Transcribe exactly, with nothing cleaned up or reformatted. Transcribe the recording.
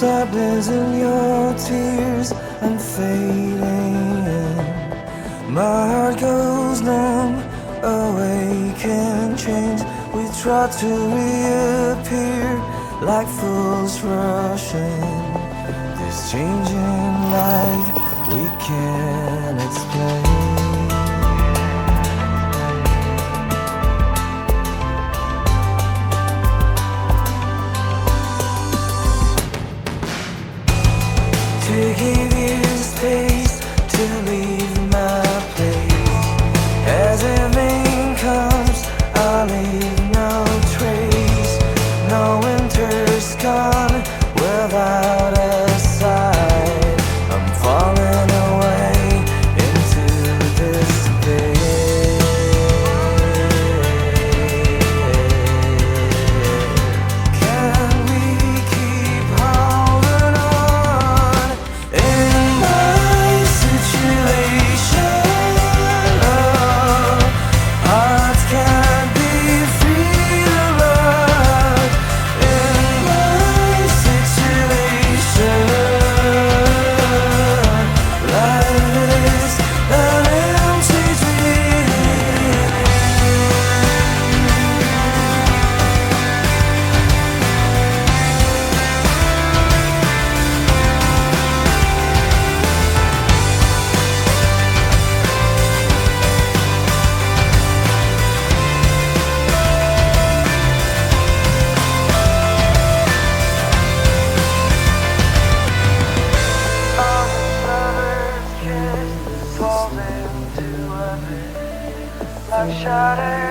sadness in your tears and fading. My heart goes numb, awake and change. We try to reappear like fools rushing. This changing life we can't explain. To give you space to leave my place. As evening comes, I leave no trace. No winter's gone without a sign. I'm falling away into despair. Can we keep holding on in my situation? Oh, hearts can't be free to love in my situation. Life is an empty dream. Our lovers kiss, fall into a pit like shattered